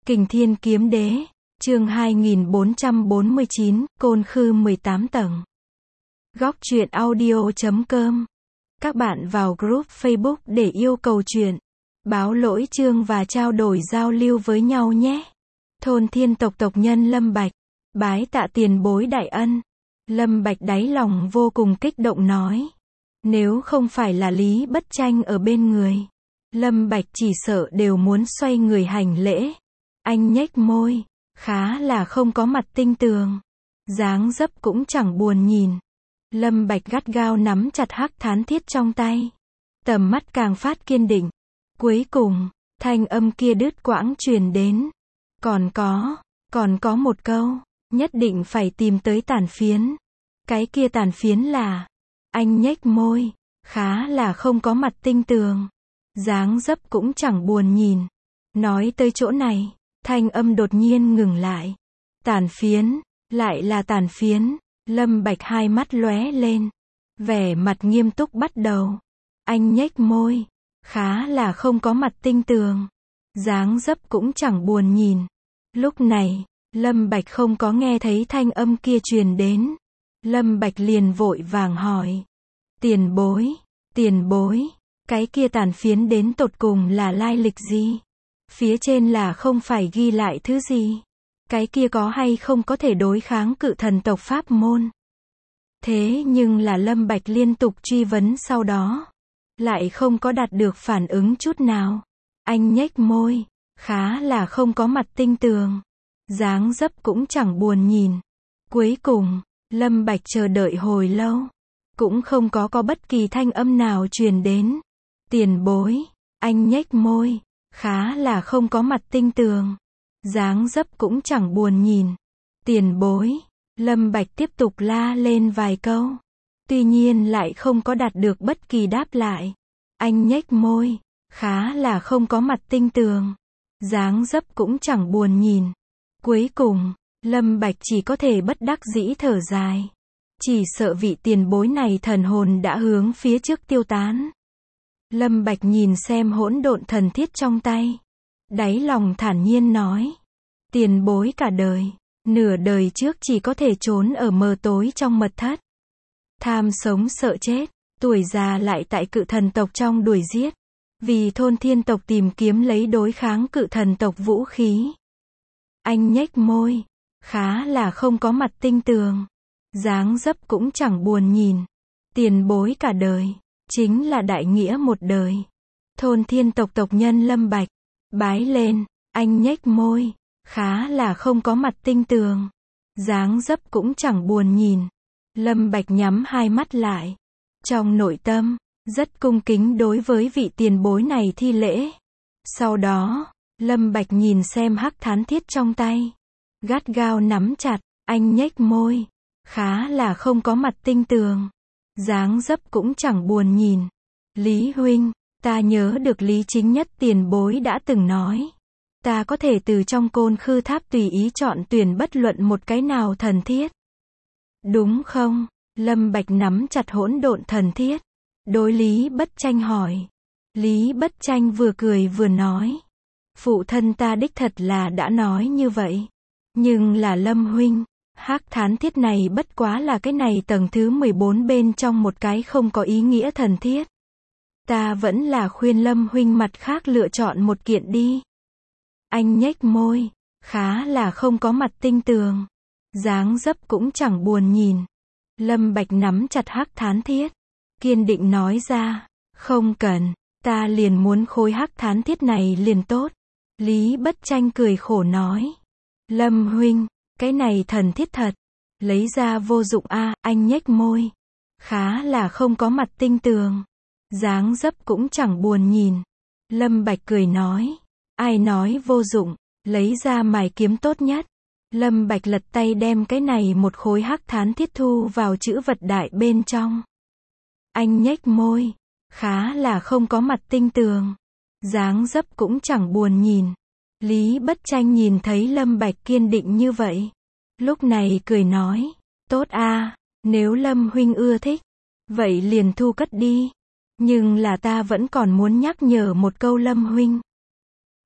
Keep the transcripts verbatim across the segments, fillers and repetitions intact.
Kình Thiên Kiếm Đế, chương hai nghìn bốn trăm bốn mươi chín, Côn Khư mười tám tầng. Góc truyện audio chấm com. Các bạn vào group Facebook để yêu cầu truyện, báo lỗi chương và trao đổi giao lưu với nhau nhé. Thôn Thiên tộc tộc nhân Lâm Bạch, bái tạ tiền bối đại ân. Lâm Bạch đáy lòng vô cùng kích động nói. Nếu không phải là Lý Bất Tranh ở bên người, Lâm Bạch chỉ sợ đều muốn xoay người hành lễ. Anh nhếch môi, khá là không có mặt tinh tường. Dáng dấp cũng chẳng buồn nhìn. Lâm Bạch gắt gao nắm chặt hắc thán thiết trong tay. Tầm mắt càng phát kiên định. Cuối cùng, thanh âm kia đứt quãng truyền đến. Còn có, còn có một câu, nhất định phải tìm tới tàn phiến. Cái kia tàn phiến là, anh nhếch môi, khá là không có mặt tinh tường. Dáng dấp cũng chẳng buồn nhìn. Nói tới chỗ này, thanh âm đột nhiên ngừng lại. Tàn phiến, lại là tàn phiến. Lâm Bạch hai mắt lóe lên, vẻ mặt nghiêm túc bắt đầu. Anh nhếch môi, khá là không có mặt tinh tường. Dáng dấp cũng chẳng buồn nhìn. Lúc này, Lâm Bạch không có nghe thấy thanh âm kia truyền đến. Lâm Bạch liền vội vàng hỏi. Tiền bối, tiền bối, cái kia tàn phiến đến tột cùng là lai lịch gì? Phía trên là không phải ghi lại thứ gì? Cái kia có hay không có thể đối kháng cự thần tộc pháp môn? Thế nhưng là Lâm Bạch liên tục truy vấn sau đó, lại không có đạt được phản ứng chút nào. Anh nhếch môi, khá là không có mặt tinh tường. Dáng dấp cũng chẳng buồn nhìn. Cuối cùng, Lâm Bạch chờ đợi hồi lâu, cũng không có có bất kỳ thanh âm nào truyền đến. Tiền bối, anh nhếch môi, khá là không có mặt tinh tường. Dáng dấp cũng chẳng buồn nhìn. Tiền bối, Lâm Bạch tiếp tục la lên vài câu. Tuy nhiên lại không có đạt được bất kỳ đáp lại. Anh nhếch môi, khá là không có mặt tinh tường. Dáng dấp cũng chẳng buồn nhìn. Cuối cùng, Lâm Bạch chỉ có thể bất đắc dĩ thở dài. Chỉ sợ vị tiền bối này thần hồn đã hướng phía trước tiêu tán. Lâm Bạch nhìn xem hỗn độn thần thiết trong tay. Đáy lòng thản nhiên nói. Tiền bối cả đời, nửa đời trước chỉ có thể trốn ở mờ tối trong mật thất. Tham sống sợ chết, tuổi già lại tại cự thần tộc trong đuổi giết. Vì thôn thiên tộc tìm kiếm lấy đối kháng cự thần tộc vũ khí. Anh nhếch môi, khá là không có mặt tinh tường. Dáng dấp cũng chẳng buồn nhìn. Tiền bối cả đời, chính là đại nghĩa một đời. Thôn thiên tộc tộc nhân Lâm Bạch, bái lên, anh nhếch môi, khá là không có mặt tinh tường. Dáng dấp cũng chẳng buồn nhìn. Lâm Bạch nhắm hai mắt lại. Trong nội tâm, rất cung kính đối với vị tiền bối này thi lễ. Sau đó, Lâm Bạch nhìn xem hắc thán thiết trong tay. Gắt gao nắm chặt, anh nhếch môi, khá là không có mặt tinh tường. Dáng dấp cũng chẳng buồn nhìn. Lý huynh, ta nhớ được Lý Chính Nhất tiền bối đã từng nói. Ta có thể từ trong Côn Khư Tháp tùy ý chọn tuyển bất luận một cái nào thần thiết. Đúng không? Lâm Bạch nắm chặt hỗn độn thần thiết. Đối Lý Bất Tranh hỏi. Lý Bất Tranh vừa cười vừa nói. Phụ thân ta đích thật là đã nói như vậy. Nhưng là Lâm huynh, hắc thán thiết này bất quá là cái này tầng thứ mười bốn bên trong một cái không có ý nghĩa thần thiết. Ta vẫn là khuyên Lâm huynh mặt khác lựa chọn một kiện đi. Anh nhếch môi, khá là không có mặt tinh tường. Dáng dấp cũng chẳng buồn nhìn. Lâm Bạch nắm chặt hắc thán thiết, kiên định nói ra, không cần, ta liền muốn khối hắc thán thiết này liền tốt. Lý Bất Tranh cười khổ nói. Lâm huynh, cái này thần thiết thật, lấy ra vô dụng a. À, anh nhếch môi, khá là không có mặt tinh tường. Dáng dấp cũng chẳng buồn nhìn. Lâm Bạch cười nói. Ai nói vô dụng, lấy ra mài kiếm tốt nhất. Lâm Bạch lật tay đem cái này một khối hắc thán thiết thu vào chữ vật đại bên trong. Anh nhếch môi, khá là không có mặt tinh tường. Dáng dấp cũng chẳng buồn nhìn. Lý Bất Tranh nhìn thấy Lâm Bạch kiên định như vậy. Lúc này cười nói. Tốt a, nếu Lâm huynh ưa thích, vậy liền thu cất đi. Nhưng là ta vẫn còn muốn nhắc nhở một câu Lâm huynh.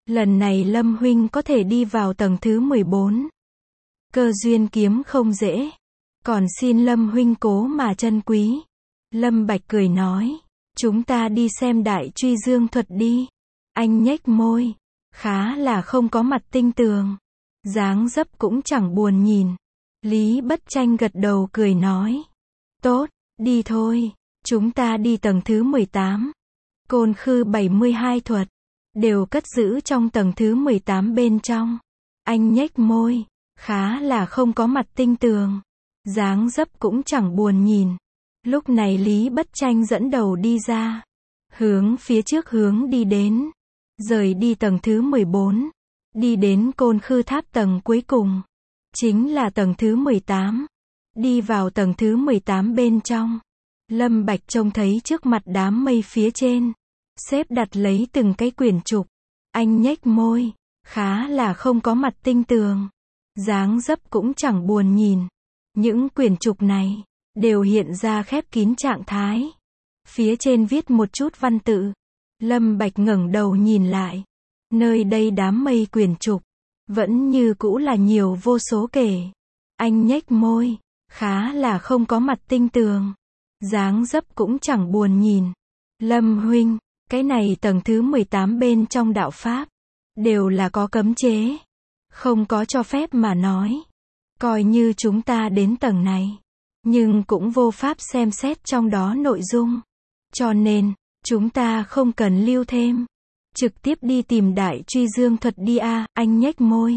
Lần này Lâm huynh có thể đi vào tầng thứ mười bốn. Cơ duyên kiếm không dễ. Còn xin Lâm huynh cố mà trân quý. Lâm Bạch cười nói. Chúng ta đi xem đại truy dương thuật đi. Anh nhếch môi. Khá là không có mặt tinh tường. Dáng dấp cũng chẳng buồn nhìn. Lý Bất Tranh gật đầu cười nói. Tốt, đi thôi. Chúng ta đi tầng thứ mười tám. Côn khư bảy mươi hai thuật. Đều cất giữ trong tầng thứ mười tám bên trong. Anh nhếch môi. Khá là không có mặt tinh tường. Dáng dấp cũng chẳng buồn nhìn. Lúc này Lý Bất Tranh dẫn đầu đi ra. Hướng phía trước hướng đi đến. Rời đi tầng thứ mười bốn. Đi đến côn khư tháp tầng cuối cùng. Chính là tầng thứ mười tám. Đi vào tầng thứ mười tám bên trong. Lâm Bạch trông thấy trước mặt đám mây phía trên. Xếp đặt lấy từng cái quyển trục. Anh nhếch môi. Khá là không có mặt tinh tường. Dáng dấp cũng chẳng buồn nhìn. Những quyển trục này đều hiện ra khép kín trạng thái. Phía trên viết một chút văn tự. Lâm Bạch ngẩng đầu nhìn lại. Nơi đây đám mây quyển trục vẫn như cũ là nhiều vô số kể. Anh nhếch môi. Khá là không có mặt tinh tường. Dáng dấp cũng chẳng buồn nhìn. Lâm huynh, cái này tầng thứ mười tám bên trong đạo pháp đều là có cấm chế. Không có cho phép mà nói. Coi như chúng ta đến tầng này, nhưng cũng vô pháp xem xét trong đó nội dung. Cho nên, chúng ta không cần lưu thêm. Trực tiếp đi tìm đại truy dương thuật đi a. À, anh nhếch môi.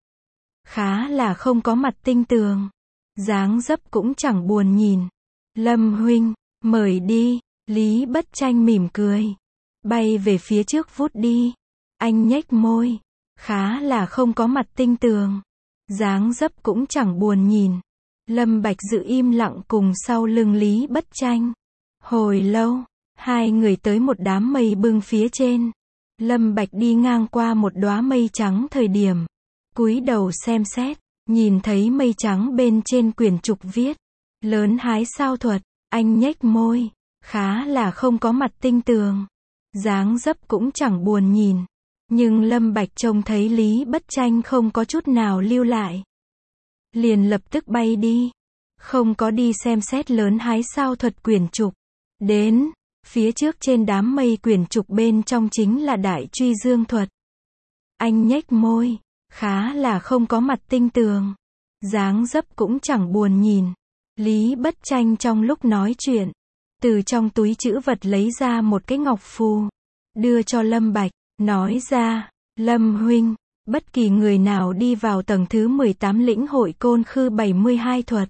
Khá là không có mặt tinh tường. Dáng dấp cũng chẳng buồn nhìn. Lâm huynh, mời đi. Lý Bất Tranh mỉm cười. Bay về phía trước vút đi. Anh nhếch môi. Khá là không có mặt tinh tường. Dáng dấp cũng chẳng buồn nhìn. Lâm Bạch giữ im lặng cùng sau lưng Lý Bất Tranh. Hồi lâu, hai người tới một đám mây bưng phía trên. Lâm Bạch đi ngang qua một đóa mây trắng thời điểm. Cúi đầu xem xét, nhìn thấy mây trắng bên trên quyển trục viết. Lớn hái sao thuật, anh nhếch môi. Khá là không có mặt tinh tường. Dáng dấp cũng chẳng buồn nhìn. Nhưng Lâm Bạch trông thấy Lý Bất Tranh không có chút nào lưu lại. Liền lập tức bay đi. Không có đi xem xét lớn hái sao thuật quyển trục. Đến, phía trước trên đám mây quyển trục bên trong chính là đại truy dương thuật. Anh nhếch môi. Khá là không có mặt tinh tường. Dáng dấp cũng chẳng buồn nhìn. Lý Bất Tranh trong lúc nói chuyện, từ trong túi trữ vật lấy ra một cái ngọc phù. Đưa cho Lâm Bạch. Nói ra, Lâm huynh, bất kỳ người nào đi vào tầng thứ mười tám lĩnh hội côn khư bảy mươi hai thuật,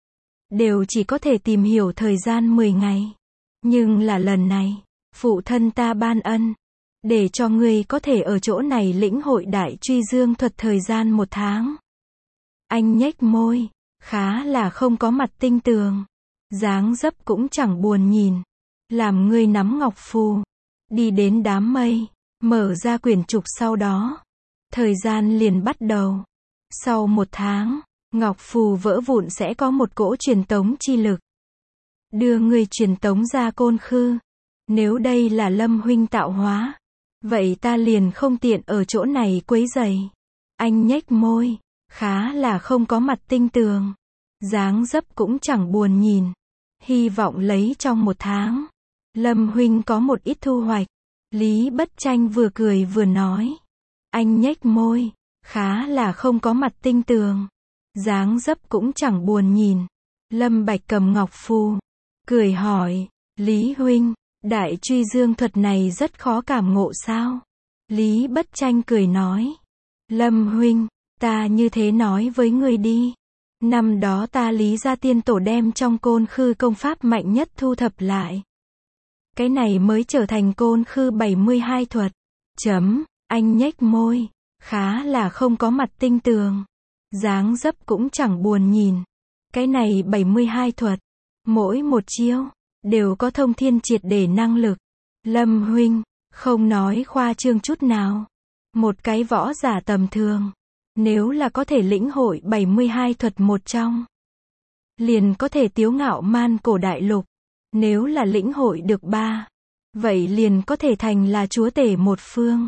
đều chỉ có thể tìm hiểu thời gian mười ngày. Nhưng là lần này, phụ thân ta ban ân, để cho ngươi có thể ở chỗ này lĩnh hội đại truy dương thuật thời gian một tháng. Anh nhếch môi, khá là không có mặt tinh tường. Dáng dấp cũng chẳng buồn nhìn. Làm ngươi nắm ngọc phù, đi đến đám mây. Mở ra quyển trục sau đó. Thời gian liền bắt đầu. Sau một tháng, ngọc phù vỡ vụn sẽ có một cỗ truyền tống chi lực. Đưa người truyền tống ra côn khư. Nếu đây là Lâm huynh tạo hóa, vậy ta liền không tiện ở chỗ này quấy rầy. Anh nhếch môi. Khá là không có mặt tinh tường. Dáng dấp cũng chẳng buồn nhìn. Hy vọng lấy trong một tháng, Lâm huynh có một ít thu hoạch. Lý Bất Tranh vừa cười vừa nói. Anh nhếch môi. Khá là không có mặt tinh tường. Dáng dấp cũng chẳng buồn nhìn. Lâm Bạch cầm ngọc phù. Cười hỏi. Lý huynh, đại truy dương thuật này rất khó cảm ngộ sao? Lý Bất Tranh cười nói. Lâm huynh, ta như thế nói với ngươi đi. Năm đó ta Lý gia tiên tổ đem trong côn khư công pháp mạnh nhất thu thập lại. Cái này mới trở thành côn khư bảy mươi hai thuật. Chấm, anh nhếch môi. Khá là không có mặt tinh tường. Dáng dấp cũng chẳng buồn nhìn. Cái này bảy mươi hai thuật. Mỗi một chiêu, đều có thông thiên triệt để năng lực. Lâm huynh, không nói khoa trương chút nào. Một cái võ giả tầm thường. Nếu là có thể lĩnh hội bảy mươi hai thuật một trong, liền có thể tiếu ngạo man cổ đại lục. Nếu là lĩnh hội được ba, vậy liền có thể thành là chúa tể một phương.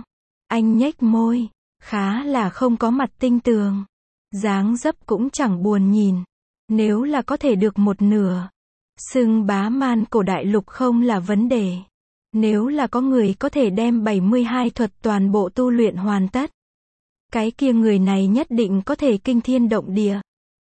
Anh nhếch môi, khá là không có mặt tinh tường. Dáng dấp cũng chẳng buồn nhìn. Nếu là có thể được một nửa, xưng bá man cổ đại lục không là vấn đề. Nếu là có người có thể đem bảy mươi hai thuật toàn bộ tu luyện hoàn tất, cái kia người này nhất định có thể kinh thiên động địa.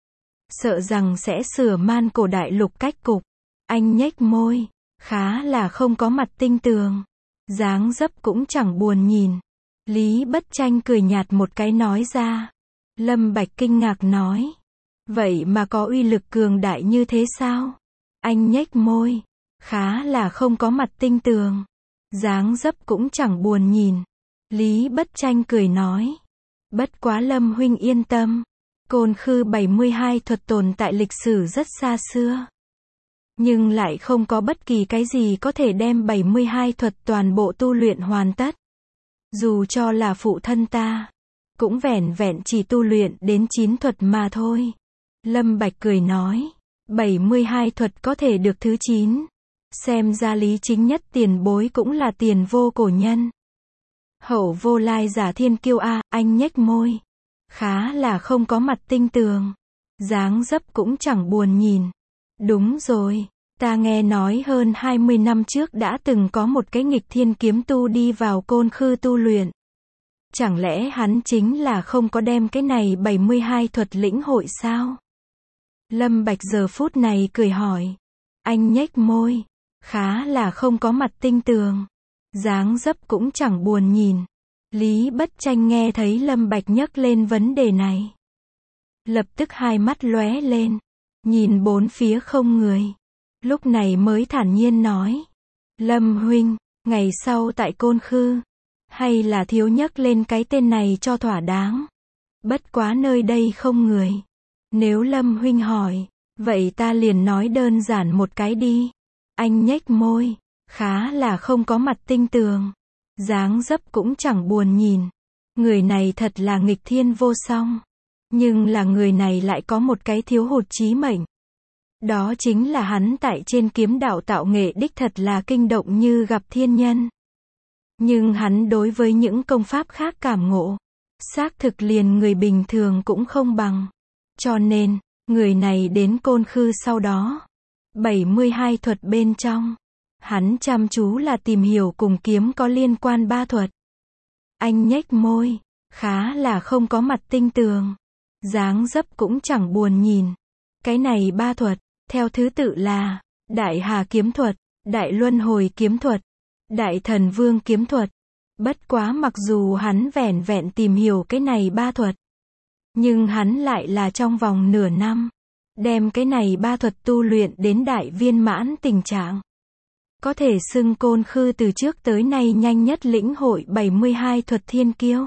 Sợ rằng sẽ sửa man cổ đại lục cách cục. Anh nhếch môi, khá là không có mặt tinh tường. Dáng dấp cũng chẳng buồn nhìn. Lý Bất Tranh cười nhạt một cái nói ra. Lâm Bạch kinh ngạc nói. Vậy mà có uy lực cường đại như thế sao? Anh nhếch môi, khá là không có mặt tinh tường. Dáng dấp cũng chẳng buồn nhìn. Lý Bất Tranh cười nói. Bất quá Lâm huynh yên tâm. Côn Khư bảy mươi hai thuật tồn tại lịch sử rất xa xưa. Nhưng lại không có bất kỳ cái gì có thể đem bảy mươi hai thuật toàn bộ tu luyện hoàn tất. Dù cho là phụ thân ta, cũng vẻn vẹn chỉ tu luyện đến chín thuật mà thôi. Lâm Bạch cười nói, bảy mươi hai thuật có thể được thứ chín. Xem ra Lý Chính Nhất tiền bối cũng là tiền vô cổ nhân. Hậu vô lai giả thiên kiêu a, anh nhếch môi. Khá là không có mặt tinh tường. Dáng dấp cũng chẳng buồn nhìn. Đúng rồi, ta nghe nói hơn hai mươi năm trước đã từng có một cái nghịch thiên kiếm tu đi vào Côn Khư tu luyện. Chẳng lẽ hắn chính là không có đem cái này bảy mươi hai thuật lĩnh hội sao? Lâm Bạch giờ phút này cười hỏi. Anh nhếch môi, khá là không có mặt tinh tường. Dáng dấp cũng chẳng buồn nhìn. Lý Bất Tranh nghe thấy Lâm Bạch nhắc lên vấn đề này, lập tức hai mắt lóe lên, nhìn bốn phía không người. Lúc này mới thản nhiên nói. Lâm huynh, ngày sau tại Côn Khư, hay là thiếu nhắc lên cái tên này cho thỏa đáng. Bất quá nơi đây không người. Nếu Lâm huynh hỏi, vậy ta liền nói đơn giản một cái đi. Anh nhếch môi, khá là không có mặt tinh tường. Dáng dấp cũng chẳng buồn nhìn. Người này thật là nghịch thiên vô song. Nhưng là người này lại có một cái thiếu hụt chí mệnh. Đó chính là hắn tại trên kiếm đạo tạo nghệ đích thật là kinh động như gặp thiên nhân. Nhưng hắn đối với những công pháp khác cảm ngộ, xác thực liền người bình thường cũng không bằng. Cho nên, người này đến Côn Khư sau đó, bảy mươi hai thuật bên trong, hắn chăm chú là tìm hiểu cùng kiếm có liên quan ba thuật. Anh nhếch môi, khá là không có mặt tinh tường. Dáng dấp cũng chẳng buồn nhìn. Cái này ba thuật, theo thứ tự là Đại Hà kiếm thuật, Đại Luân Hồi kiếm thuật, Đại Thần Vương kiếm thuật. Bất quá mặc dù hắn vẻn vẹn tìm hiểu cái này ba thuật, nhưng hắn lại là trong vòng nửa năm, đem cái này ba thuật tu luyện đến đại viên mãn tình trạng. Có thể xưng Côn Khư từ trước tới nay nhanh nhất lĩnh hội bảy mươi hai thuật thiên kiêu.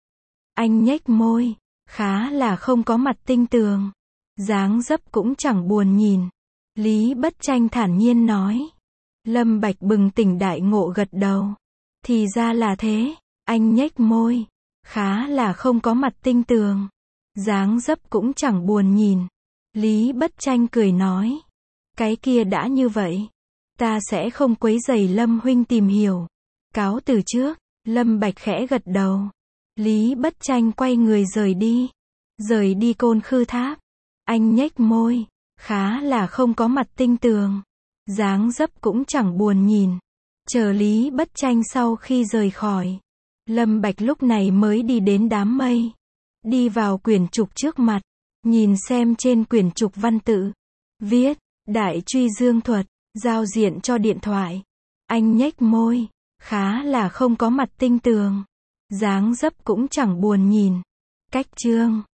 Anh nhếch môi, khá là không có mặt tinh tường. Dáng dấp cũng chẳng buồn nhìn. Lý Bất Tranh thản nhiên nói. Lâm Bạch bừng tỉnh đại ngộ gật đầu. Thì ra là thế. Anh nhếch môi, khá là không có mặt tinh tường. Dáng dấp cũng chẳng buồn nhìn. Lý Bất Tranh cười nói. Cái kia đã như vậy, ta sẽ không quấy rầy Lâm huynh tìm hiểu. Cáo từ trước. Lâm Bạch khẽ gật đầu. Lý Bất Tranh quay người rời đi. Rời đi Côn Khư tháp. Anh nhếch môi, khá là không có mặt tinh tường. Dáng dấp cũng chẳng buồn nhìn. Chờ Lý Bất Tranh sau khi rời khỏi, Lâm Bạch lúc này mới đi đến đám mây. Đi vào quyển trục trước mặt, nhìn xem trên quyển trục văn tự. Viết, Đại Truy Dương thuật, giao diện cho điện thoại. Anh nhếch môi, khá là không có mặt tinh tường. Dáng dấp cũng chẳng buồn nhìn. Cách chương